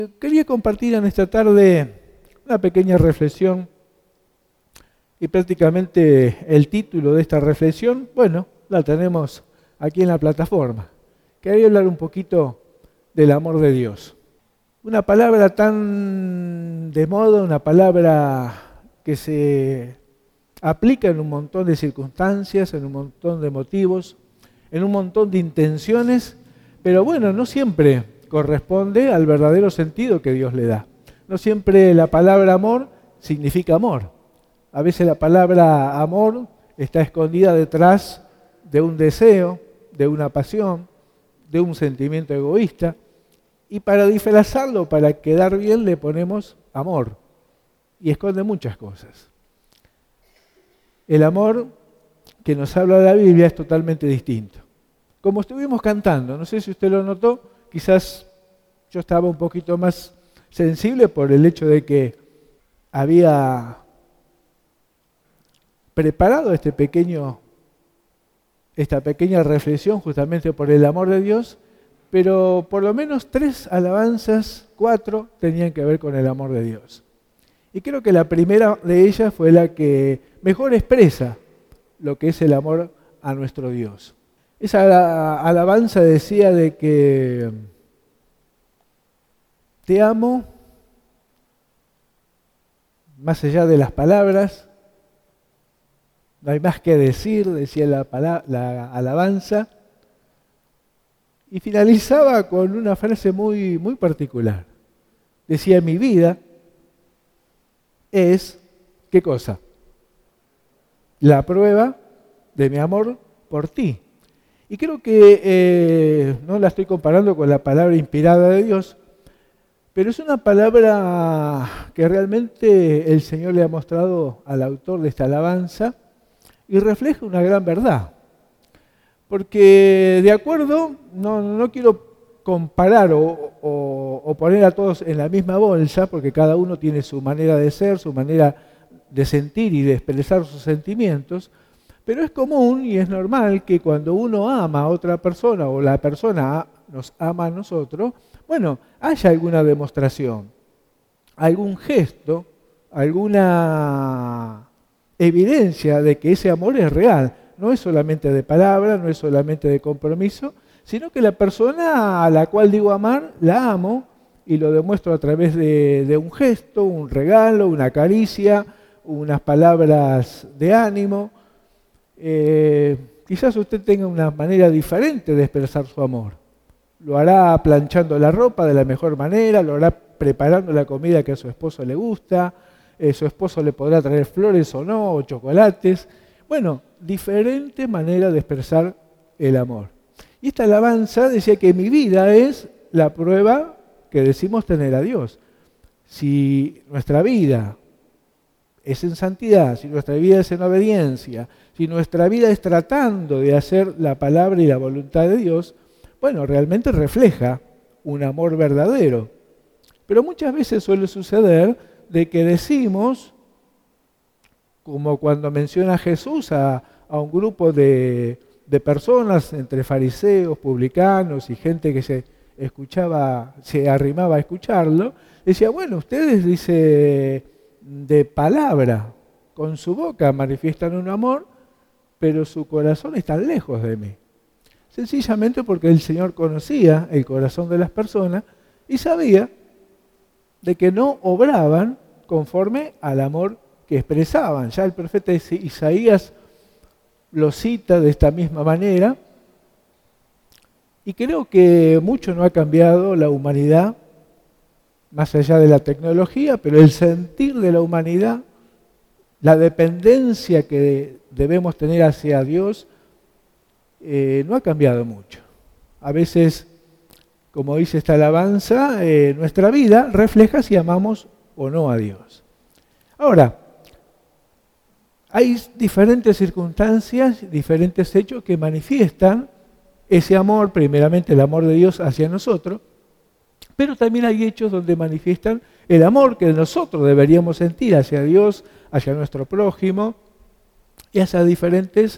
Quería compartir en esta tarde una pequeña reflexión y prácticamente el título de esta reflexión, bueno, la tenemos aquí en la plataforma. Quería hablar un poquito del amor de Dios. Una palabra tan de moda, una palabra que se aplica en un montón de circunstancias, en un montón de motivos, en un montón de intenciones, pero bueno, no siempre corresponde al verdadero sentido que Dios le da. No siempre la palabra amor significa amor. A veces la palabra amor está escondida detrás de un deseo, de una pasión, de un sentimiento egoísta, y para disfrazarlo, para quedar bien, le ponemos amor, y esconde muchas cosas. El amor que nos habla la Biblia es totalmente distinto. Como estuvimos cantando, no sé si usted lo notó, quizás yo estaba un poquito más sensible por el hecho de que había preparado esta pequeña reflexión justamente por el amor de Dios, pero por lo menos 3 alabanzas, 4 tenían que ver con el amor de Dios. Y creo que la primera de ellas fue la que mejor expresa lo que es el amor a nuestro Dios. Esa alabanza decía de que te amo más allá de las palabras, no hay más que decir, decía la alabanza, y finalizaba con una frase muy, muy particular. Decía, mi vida es, ¿qué cosa? La prueba de mi amor por ti. Y creo que no la estoy comparando con la palabra inspirada de Dios, pero es una palabra que realmente el Señor le ha mostrado al autor de esta alabanza y refleja una gran verdad. Porque de acuerdo, no quiero comparar o poner a todos en la misma bolsa, porque cada uno tiene su manera de ser, su manera de sentir y de expresar sus sentimientos, pero es común y es normal que cuando uno ama a otra persona o la persona nos ama a nosotros, bueno, haya alguna demostración, algún gesto, alguna evidencia de que ese amor es real. No es solamente de palabra, no es solamente de compromiso, sino que la persona a la cual digo amar, la amo y lo demuestro a través de un gesto, un regalo, una caricia, unas palabras de ánimo. Quizás usted tenga una manera diferente de expresar su amor. Lo hará planchando la ropa de la mejor manera, lo hará preparando la comida que a su esposo le gusta, su esposo le podrá traer flores o no, o chocolates. Bueno, diferente manera de expresar el amor. Y esta alabanza decía que mi vida es la prueba que decimos tener a Dios. Si nuestra vida es en santidad, si nuestra vida es en obediencia, si nuestra vida es tratando de hacer la palabra y la voluntad de Dios, bueno, realmente refleja un amor verdadero. Pero muchas veces suele suceder de que decimos, como cuando menciona Jesús a un grupo de personas, entre fariseos, publicanos y gente que se arrimaba a escucharlo, decía, bueno, ustedes, dice, de palabra, con su boca manifiestan un amor, pero su corazón está lejos de mí. Sencillamente porque el Señor conocía el corazón de las personas y sabía de que no obraban conforme al amor que expresaban. Ya el profeta Isaías lo cita de esta misma manera, y creo que mucho no ha cambiado la humanidad, más allá de la tecnología, pero el sentir de la humanidad, la dependencia que debemos tener hacia Dios, no ha cambiado mucho. A veces, como dice esta alabanza, nuestra vida refleja si amamos o no a Dios. Ahora, hay diferentes circunstancias, diferentes hechos que manifiestan ese amor, primeramente el amor de Dios hacia nosotros, pero también hay hechos donde manifiestan el amor que nosotros deberíamos sentir hacia Dios, hacia nuestro prójimo y hacia diferentes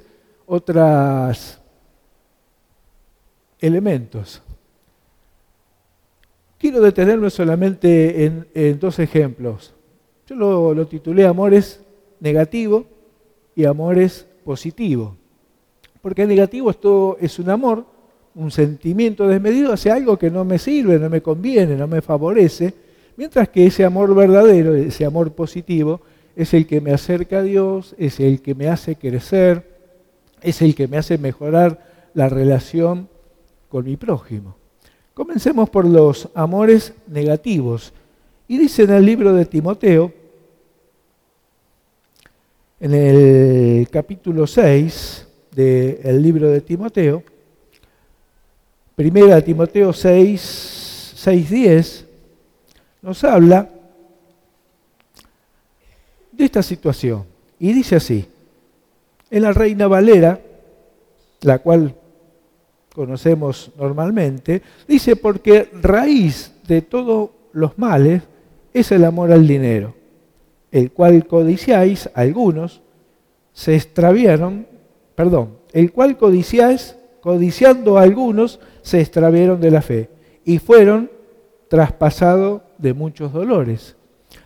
otros elementos. Quiero detenerme solamente en dos ejemplos. Yo lo titulé Amores negativo y amores positivo. Porque el negativo esto es un amor, un sentimiento desmedido hacia algo que no me sirve, no me conviene, no me favorece, mientras que ese amor verdadero, ese amor positivo, es el que me acerca a Dios, es el que me hace crecer, es el que me hace mejorar la relación con mi prójimo. Comencemos por los amores negativos. Y dice en el libro de Timoteo, en el capítulo 6 del libro de Timoteo, primera Timoteo 6:10, nos habla de esta situación. Y dice así, en la Reina Valera, la cual conocemos normalmente, dice, porque raíz de todos los males es el amor al dinero, el cual codiciáis algunos, se extraviaron, el cual codiciando a algunos, se extraviaron de la fe y fueron traspasados de muchos dolores.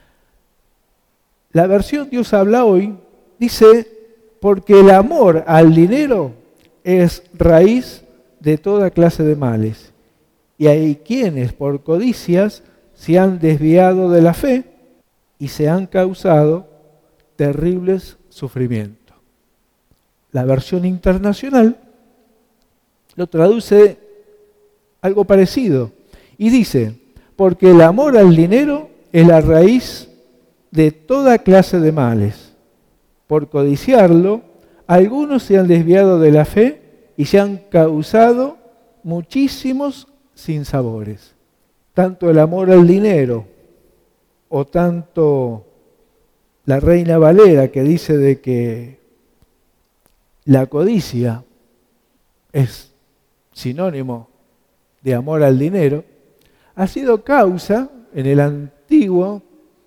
La versión Dios habla hoy dice, porque el amor al dinero es raíz de toda clase de males. Y hay quienes por codicias se han desviado de la fe y se han causado terribles sufrimientos. La versión internacional lo traduce algo parecido y dice, porque el amor al dinero es la raíz de toda clase de males. Por codiciarlo, algunos se han desviado de la fe y se han causado muchísimos sinsabores. Tanto el amor al dinero o tanto la Reina Valera que dice de que la codicia es sinónimo de amor al dinero, ha sido causa en el antiguo,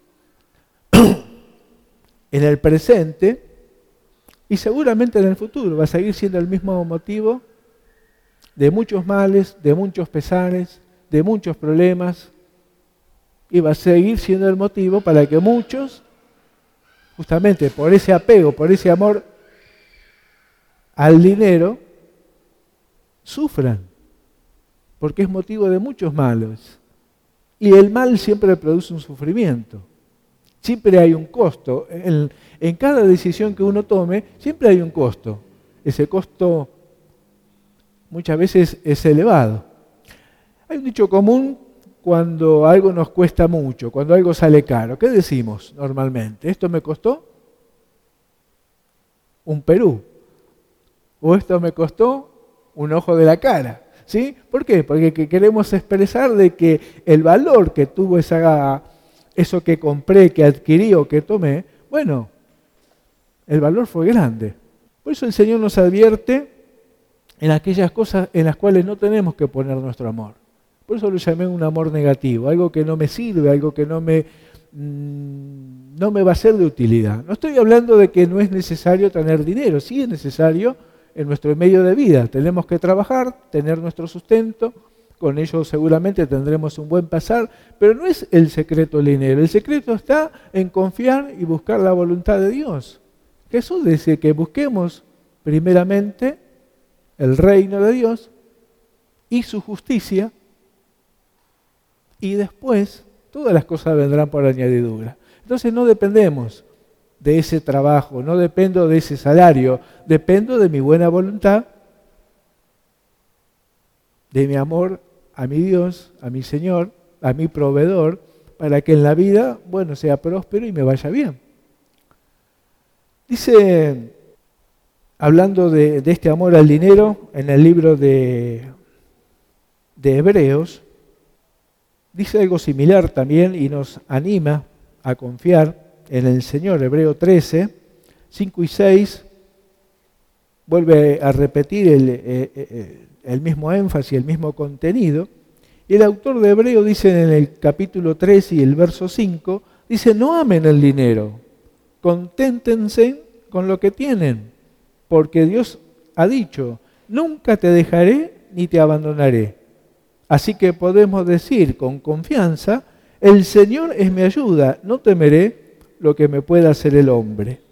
en el presente y seguramente en el futuro va a seguir siendo el mismo motivo de muchos males, de muchos pesares, de muchos problemas, y va a seguir siendo el motivo para que muchos, justamente por ese apego, por ese amor al dinero, sufran, porque es motivo de muchos males. Y el mal siempre produce un sufrimiento. Siempre hay un costo. En cada decisión que uno tome, siempre hay un costo. Ese costo muchas veces es elevado. Hay un dicho común cuando algo nos cuesta mucho, cuando algo sale caro. ¿Qué decimos normalmente? ¿Esto me costó un Perú? ¿O esto me costó un ojo de la cara? ¿Sí? ¿Por qué? Porque queremos expresar de que el valor que tuvo eso que compré, que adquirí o que tomé, bueno, el valor fue grande. Por eso el Señor nos advierte en aquellas cosas en las cuales no tenemos que poner nuestro amor. Por eso lo llamé un amor negativo, algo que no me sirve, algo que no me va a ser de utilidad. No estoy hablando de que no es necesario tener dinero, sí es necesario en nuestro medio de vida. Tenemos que trabajar, tener nuestro sustento, con ello seguramente tendremos un buen pasar, pero no es el secreto el dinero. El secreto está en confiar y buscar la voluntad de Dios. Jesús dice que busquemos primeramente el reino de Dios y su justicia, y después todas las cosas vendrán por añadidura. Entonces no dependemos de ese trabajo, no dependo de ese salario, dependo de mi buena voluntad, de mi amor a mi Dios, a mi Señor, a mi proveedor, para que en la vida, bueno, sea próspero y me vaya bien. Dice, hablando de este amor al dinero, en el libro de Hebreos, dice algo similar también y nos anima a confiar en el Señor. Hebreo 13, 5 y 6, vuelve a repetir el mismo énfasis, el mismo contenido. Y el autor de Hebreo dice en el capítulo 3 y el verso 5, dice, no amen el dinero, conténtense con lo que tienen, porque Dios ha dicho, nunca te dejaré ni te abandonaré. Así que podemos decir con confianza, el Señor es mi ayuda, no temeré lo que me pueda hacer el hombre.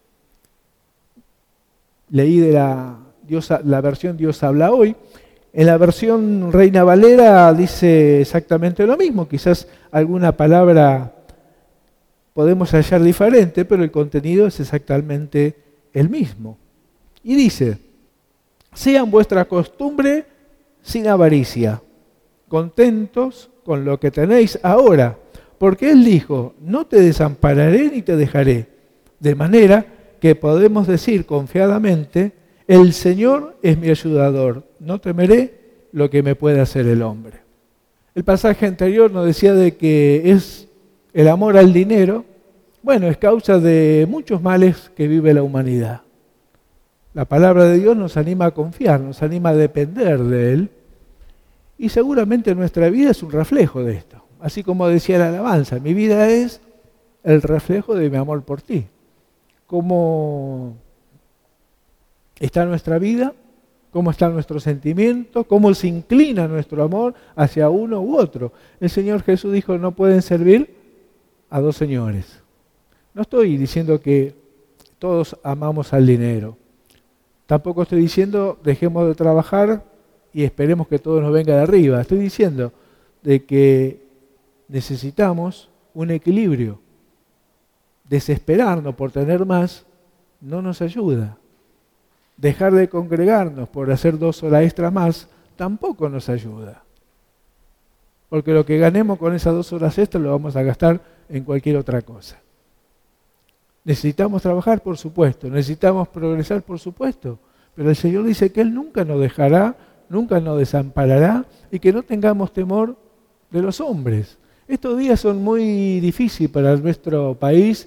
Leí de la versión Dios habla hoy. En la versión Reina Valera dice exactamente lo mismo, quizás alguna palabra podemos hallar diferente, pero el contenido es exactamente el mismo. Y dice, sean vuestra costumbre sin avaricia, contentos con lo que tenéis ahora, porque Él dijo, no te desampararé ni te dejaré, de manera que podemos decir confiadamente, el Señor es mi ayudador, no temeré lo que me pueda hacer el hombre. El pasaje anterior nos decía de que es el amor al dinero, bueno, es causa de muchos males que vive la humanidad. La palabra de Dios nos anima a confiar, nos anima a depender de Él, y seguramente nuestra vida es un reflejo de esto. Así como decía la alabanza, mi vida es el reflejo de mi amor por ti. ¿Cómo está nuestra vida? ¿Cómo está nuestro sentimiento? ¿Cómo se inclina nuestro amor hacia uno u otro? El Señor Jesús dijo, no pueden servir a dos señores. No estoy diciendo que todos amamos al dinero. Tampoco estoy diciendo dejemos de trabajar y esperemos que todo nos venga de arriba. Estoy diciendo de que necesitamos un equilibrio. Desesperarnos por tener más no nos ayuda. Dejar de congregarnos por hacer 2 horas extra más tampoco nos ayuda. Porque lo que ganemos con esas 2 horas extra lo vamos a gastar en cualquier otra cosa. Necesitamos trabajar, por supuesto. Necesitamos progresar, por supuesto. Pero el Señor dice que Él nunca nos dejará, nunca nos desamparará y que no tengamos temor de los hombres. Estos días son muy difíciles para nuestro país.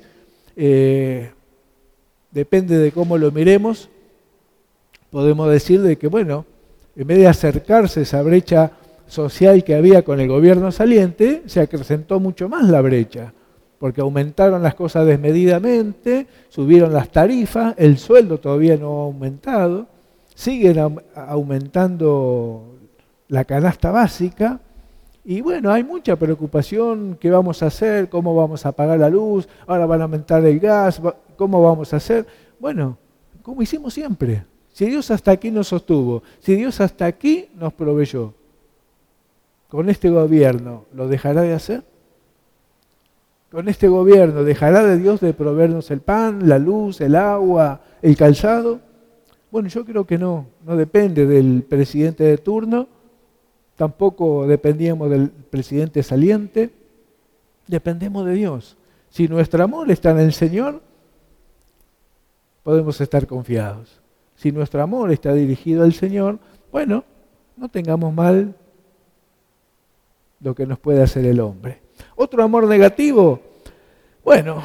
Depende de cómo lo miremos. Podemos decir de que, bueno, en vez de acercarse esa brecha social que había con el gobierno saliente, se acrecentó mucho más la brecha, porque aumentaron las cosas desmedidamente, subieron las tarifas, el sueldo todavía no ha aumentado, siguen aumentando la canasta básica, y bueno, hay mucha preocupación, ¿qué vamos a hacer? ¿Cómo vamos a pagar la luz? Ahora van a aumentar el gas, ¿cómo vamos a hacer? Bueno, como hicimos siempre. Si Dios hasta aquí nos sostuvo, si Dios hasta aquí nos proveyó, ¿con este gobierno lo dejará de hacer? ¿Con este gobierno dejará de Dios de proveernos el pan, la luz, el agua, el calzado? Bueno, yo creo que no depende del presidente de turno, tampoco dependíamos del presidente saliente, dependemos de Dios. Si nuestro amor está en el Señor, podemos estar confiados. Si nuestro amor está dirigido al Señor, bueno, no tengamos mal lo que nos puede hacer el hombre. Otro amor negativo, bueno,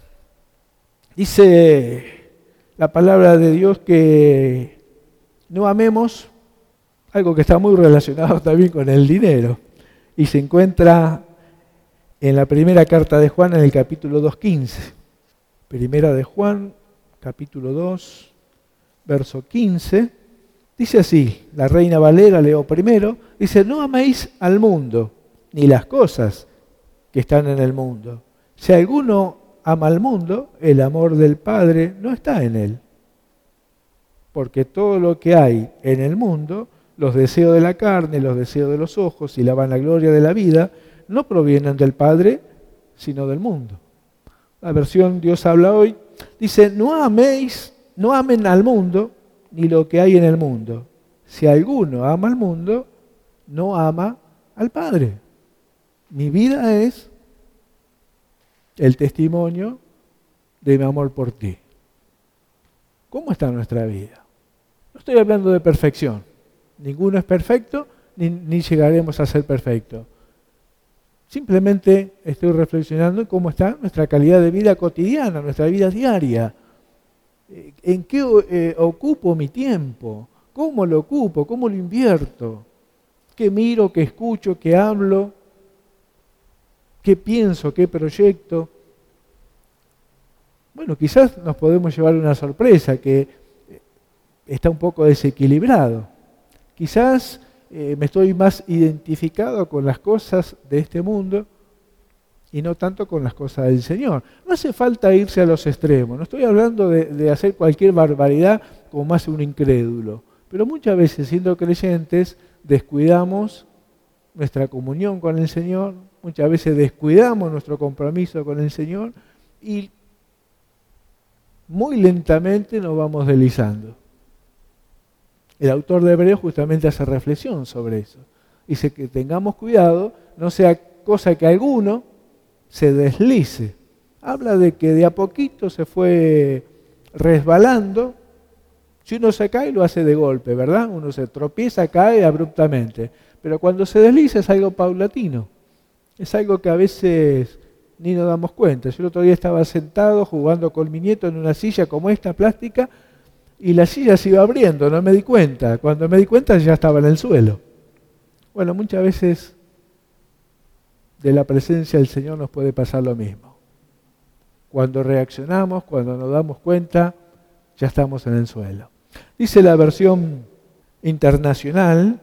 dice la palabra de Dios que no amemos algo que está muy relacionado también con el dinero y se encuentra en la primera carta de Juan en el capítulo 2:15. Primera de Juan, capítulo 2, verso 15, dice así, la Reina Valera leo primero, dice, no améis al mundo, ni las cosas que están en el mundo. Si alguno ama al mundo, el amor del Padre no está en él. Porque todo lo que hay en el mundo, los deseos de la carne, los deseos de los ojos y la vanagloria de la vida, no provienen del Padre, sino del mundo. La versión Dios habla hoy, dice, no amen al mundo, ni lo que hay en el mundo. Si alguno ama al mundo, no ama al Padre. Mi vida es el testimonio de mi amor por ti. ¿Cómo está nuestra vida? No estoy hablando de perfección. Ninguno es perfecto, ni llegaremos a ser perfectos. Simplemente estoy reflexionando en cómo está nuestra calidad de vida cotidiana, nuestra vida diaria. ¿En qué ocupo mi tiempo? ¿Cómo lo ocupo? ¿Cómo lo invierto? ¿Qué miro? ¿Qué escucho? ¿Qué hablo? ¿Qué pienso? ¿Qué proyecto? Bueno, quizás nos podemos llevar una sorpresa que está un poco desequilibrado. Quizás me estoy más identificado con las cosas de este mundo y no tanto con las cosas del Señor. No hace falta irse a los extremos, no estoy hablando de hacer cualquier barbaridad como hace un incrédulo, pero muchas veces siendo creyentes descuidamos nuestra comunión con el Señor, muchas veces descuidamos nuestro compromiso con el Señor y muy lentamente nos vamos deslizando. El autor de Hebreos justamente hace reflexión sobre eso. Dice que tengamos cuidado, no sea cosa que alguno se deslice. Habla de que de a poquito se fue resbalando. Si uno se cae, lo hace de golpe, ¿verdad? Uno se tropieza, cae abruptamente. Pero cuando se desliza es algo paulatino. Es algo que a veces ni nos damos cuenta. Yo el otro día estaba sentado jugando con mi nieto en una silla como esta, plástica, y la silla se iba abriendo, no me di cuenta. Cuando me di cuenta ya estaba en el suelo. Bueno, muchas veces de la presencia del Señor nos puede pasar lo mismo. Cuando reaccionamos, cuando nos damos cuenta, ya estamos en el suelo. Dice la versión internacional,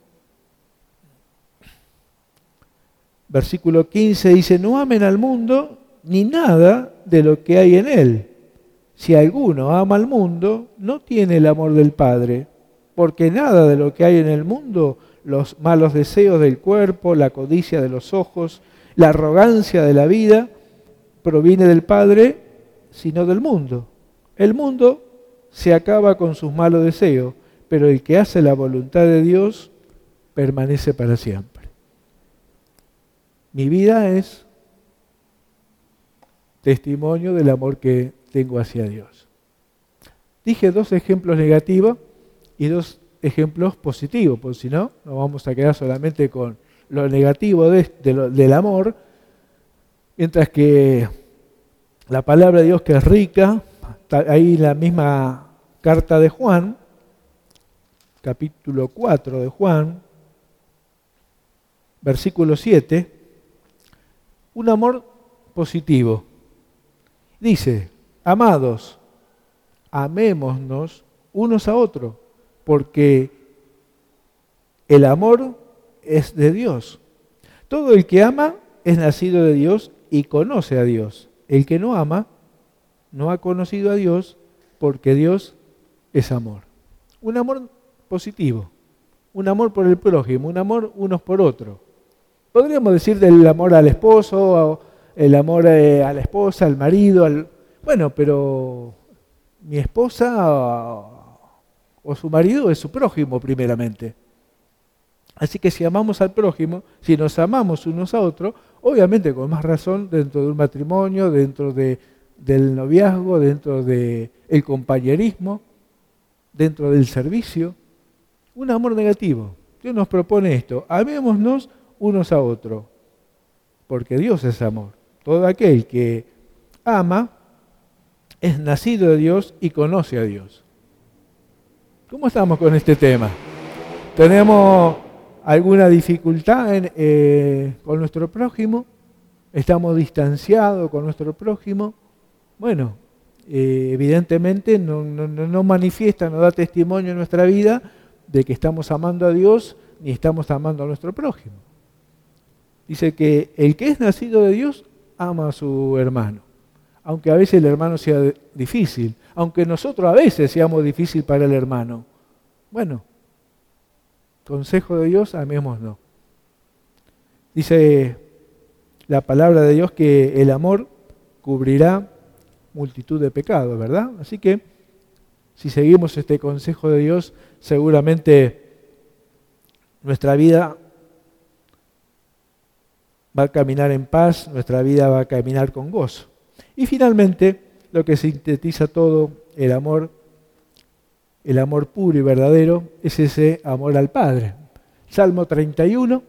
versículo 15, dice, no amen al mundo ni nada de lo que hay en él. Si alguno ama al mundo, no tiene el amor del Padre, porque nada de lo que hay en el mundo, los malos deseos del cuerpo, la codicia de los ojos, la arrogancia de la vida, proviene del Padre, sino del mundo. El mundo se acaba con sus malos deseos, pero el que hace la voluntad de Dios permanece para siempre. Mi vida es testimonio del amor que tengo hacia Dios. Dije 2 ejemplos negativos y 2 ejemplos positivos, porque si no, nos vamos a quedar solamente con lo negativo del amor, mientras que la palabra de Dios, que es rica, ahí en la misma carta de Juan, capítulo 4 de Juan, versículo 7, un amor positivo. Dice, amados, amémonos unos a otros, porque el amor es de Dios. Todo el que ama es nacido de Dios y conoce a Dios. El que no ama no ha conocido a Dios, porque Dios es amor. Un amor positivo, un amor por el prójimo, un amor unos por otros. Podríamos decir del amor al esposo, el amor a la esposa, al marido, bueno, pero mi esposa o su marido es su prójimo primeramente. Así que si amamos al prójimo, si nos amamos unos a otros, obviamente con más razón dentro de un matrimonio, dentro del noviazgo, dentro del compañerismo, dentro del servicio, un amor negativo. Dios nos propone esto, amémonos unos a otros, porque Dios es amor. Todo aquel que ama es nacido de Dios y conoce a Dios. ¿Cómo estamos con este tema? ¿Tenemos alguna dificultad con nuestro prójimo? ¿Estamos distanciados con nuestro prójimo? Bueno, evidentemente no manifiesta, no da testimonio en nuestra vida de que estamos amando a Dios ni estamos amando a nuestro prójimo. Dice que el que es nacido de Dios ama a su hermano, aunque a veces el hermano sea difícil, aunque nosotros a veces seamos difícil para el hermano. Bueno, consejo de Dios, amémonos. Dice la palabra de Dios que el amor cubrirá multitud de pecados, ¿verdad? Así que si seguimos este consejo de Dios, seguramente nuestra vida va a caminar en paz, nuestra vida va a caminar con gozo. Y finalmente, lo que sintetiza todo el amor puro y verdadero, es ese amor al Padre. Salmo 31,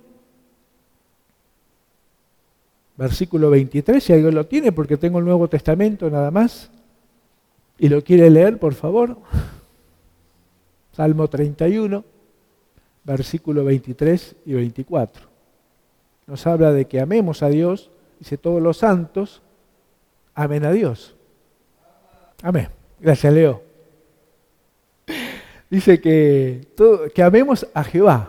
versículo 23, si alguien lo tiene, porque tengo el Nuevo Testamento nada más, y lo quiere leer, por favor. Salmo 31, versículo 23 y 24. Nos habla de que amemos a Dios, dice todos los santos, amen a Dios. Amén. Gracias, Leo. Dice que amemos a Jehová.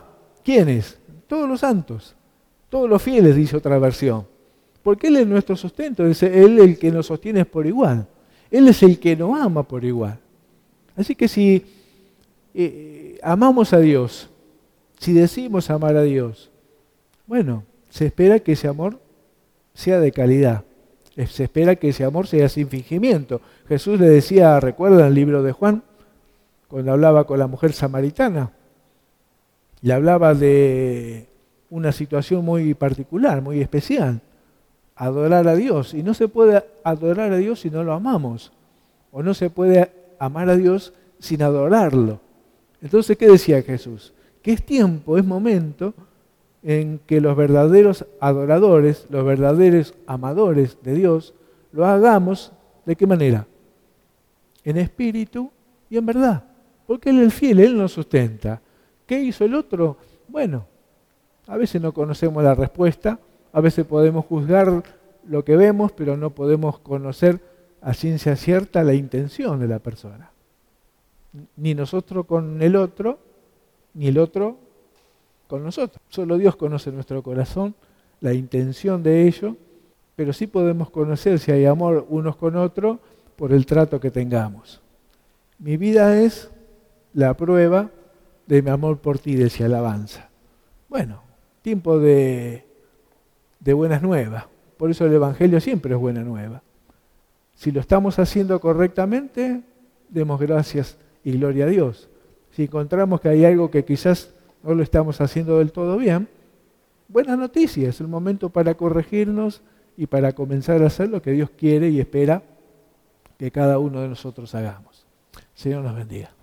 ¿Quiénes? Todos los santos, todos los fieles, dice otra versión. Porque Él es nuestro sustento, es Él el que nos sostiene por igual. Él es el que nos ama por igual. Así que si amamos a Dios, si decimos amar a Dios, bueno, se espera que ese amor sea de calidad. Se espera que ese amor sea sin fingimiento. Jesús le decía, recuerda el libro de Juan, cuando hablaba con la mujer samaritana, le hablaba de una situación muy particular, muy especial, adorar a Dios. Y no se puede adorar a Dios si no lo amamos, o no se puede amar a Dios sin adorarlo. Entonces, ¿qué decía Jesús? Que es tiempo, es momento en que los verdaderos adoradores, los verdaderos amadores de Dios, lo hagamos, ¿de qué manera? En espíritu y en verdad. Porque Él es fiel, Él nos sustenta. ¿Qué hizo el otro? Bueno, a veces no conocemos la respuesta, a veces podemos juzgar lo que vemos, pero no podemos conocer a ciencia cierta la intención de la persona. Ni nosotros con el otro, ni el otro con nosotros. Solo Dios conoce nuestro corazón, la intención de ello, pero sí podemos conocer si hay amor unos con otros por el trato que tengamos. Mi vida es la prueba de mi amor por ti, decía alabanza. Bueno, tiempo de buenas nuevas. Por eso el Evangelio siempre es buena nueva. Si lo estamos haciendo correctamente, demos gracias y gloria a Dios. Si encontramos que hay algo que quizás no lo estamos haciendo del todo bien, buena noticia, es el momento para corregirnos y para comenzar a hacer lo que Dios quiere y espera que cada uno de nosotros hagamos. Señor nos bendiga.